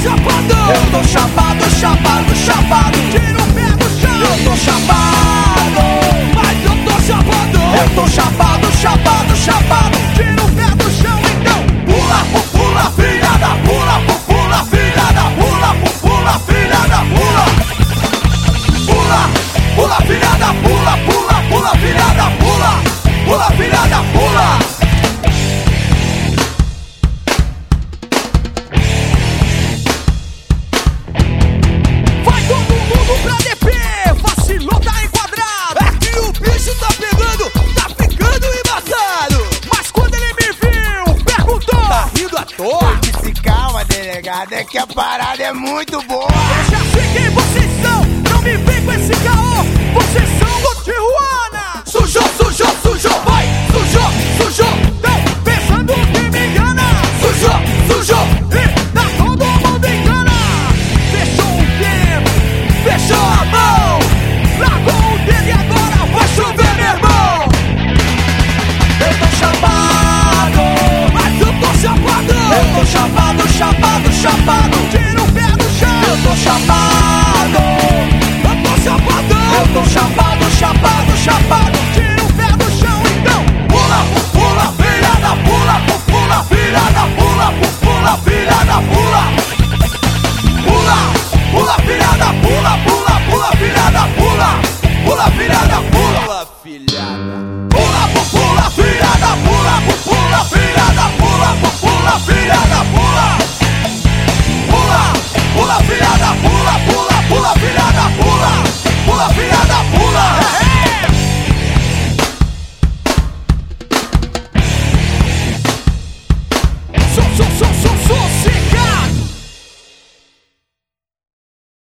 Eu tô chapado, chapado, chapado. Tira o pé do chão. Eu tô chapado, Mas eu tô chapado. eu tô chapado, chapado, chapado. Tira o pé do chão, então. Pula, pula, filha da pula, pula, filha da pula, pula, filha da pula. Pula, pula, filha da pula, pula, pula, filha da pula, pula, filha da pula. Vai todo mundo pra DP. Vacilou, tá enquadrado. É que o bicho tá pegando, tá ficando embaçado. Mas quando ele me viu, perguntou: tá rindo à toa? Se calma, delegado, é que a parada é muito boa. Eu já sei quem vocês são. Não me vem com esse caô. Vocês são do Tijuana. Sujou, sujou, sujou, vai, sujou, sujou, Tão pensando que me engana. sujou, sujou.